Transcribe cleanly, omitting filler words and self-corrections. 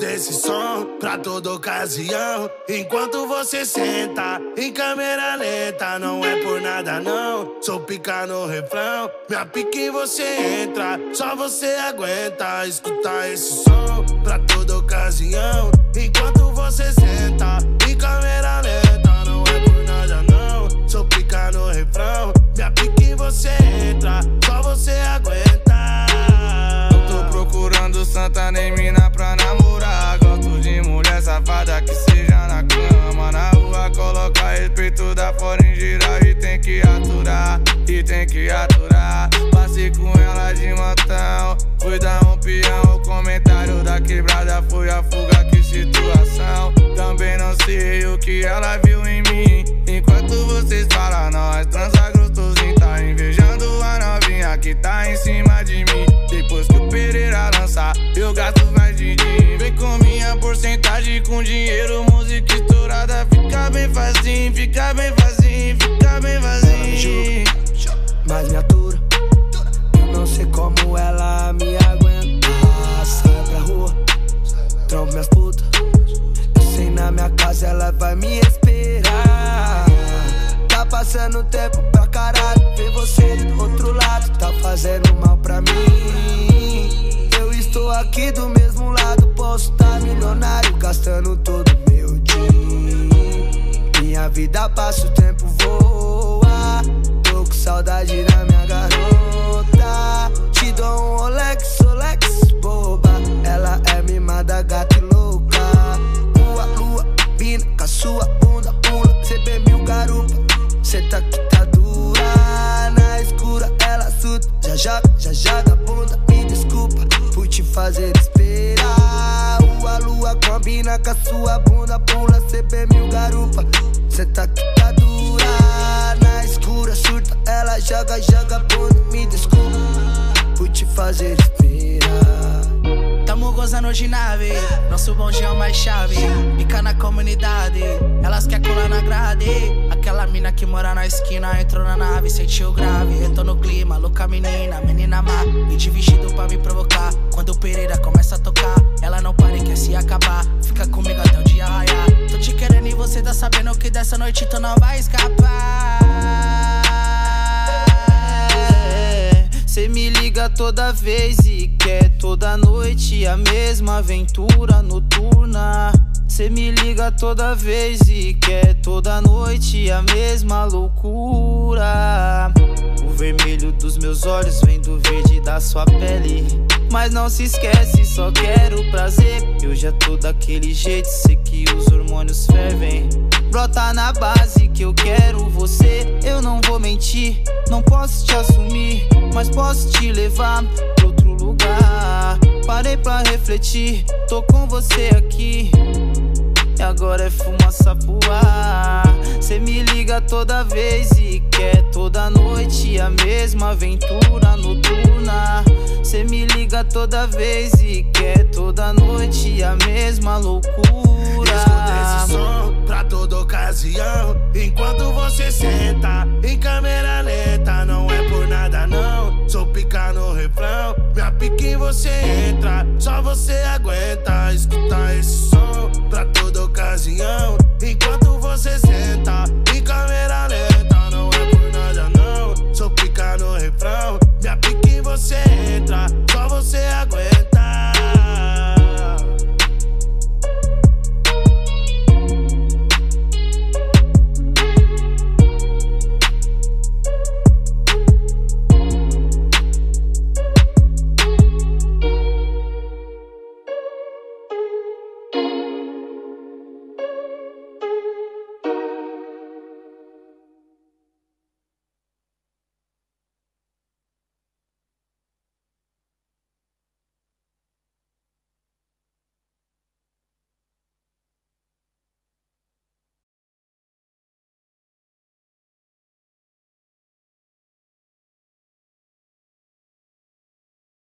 Escuta esse som pra toda ocasião. Enquanto você senta em câmera lenta. Não é por nada não, sou pica no refrão. Minha pica em você entra, só você aguenta. Escuta esse som pra toda ocasião. Enquanto você senta em câmera lenta. Não é por nada não, sou pica no refrão. Minha pica em você entra, só você aguenta. Tô procurando santa nem mina pra namorar. Gosto de mulher safada que seja na cama. Na rua coloca respeito da fora em geral. E tem que aturar, e tem que aturar. Passei com ela de montão, fui dar um peão. O comentário da quebrada foi a fuga, que situação. Também não sei o que ela viu em mim. Enquanto vocês falam, nós transa gostosinho. Tá invejando a novinha que tá em cima de mim. Depois que o Pereira lançar, eu gasto mais din-din. Vem com minha porcentagem, com dinheiro, música estourada. Fica bem facinho, fica bem facinho, fica bem facinho. Mas me atura, eu não sei como ela me aguenta. Sai pra rua, trombo minhas putas. Eu sei na minha casa ela vai me esperar. Tá passando tempo pra caralho, ver você do outro lado tá fazendo mal pra mim. Eu estou aqui do mesmo lado, posso tá milionário, gastando todo meu dia. Minha vida passa, o tempo voa. Tô com saudade da minha garota. Te dou um Rolex, boba. Ela é mimada, gata e louca. Lua, pina, com a sua bunda pula. CB1000 garupa, cê tá que tá dura. Na escura ela surta, já joga a bunda. Me desculpa por te fazer esperar. A lua combina com a sua bunda pula. CB1000 garupa, cê tá que tá dura. Na escura surta, ela joga a bunda. Me desculpa por te fazer esperar. Tamo gozando hoje nave, nosso bonde é o mais chave. Pica na comunidade, elas quer colar na grade. Aquela mina que mora na esquina entrou na nave, sentiu grave. Eu tô no clima, louca menina má. E de vestido pra me provocar. Quando o Pereira começa a tocar, ela não para e quer se acabar. Fica comigo até o dia raiar. Tô te querendo e você tá sabendo que dessa noite tu não vai escapar. Cê me liga toda vez e quer toda noite a mesma aventura noturna. Cê me liga toda vez e quer toda noite a mesma loucura. O vermelho dos meus olhos vem do verde da sua pele. Mas não se esquece, só quero prazer. Eu já tô daquele jeito, sei que os hormônios fervem. Brota na base que eu quero você. Eu não vou mentir, não posso te assumir, mas posso te levar pra outro lugar. Parei pra refletir, tô com você aqui. E agora é fumaça pro ar. Cê me liga toda vez e quer toda noite a mesma aventura noturna. Cê me liga toda vez e quer toda noite a mesma loucura. Escuta esse som pra toda ocasião. Enquanto você senta em câmera lenta. Não é por nada não, sou pica no refrão. Minha pica em você entra, só você aguenta. Escuta esse som pra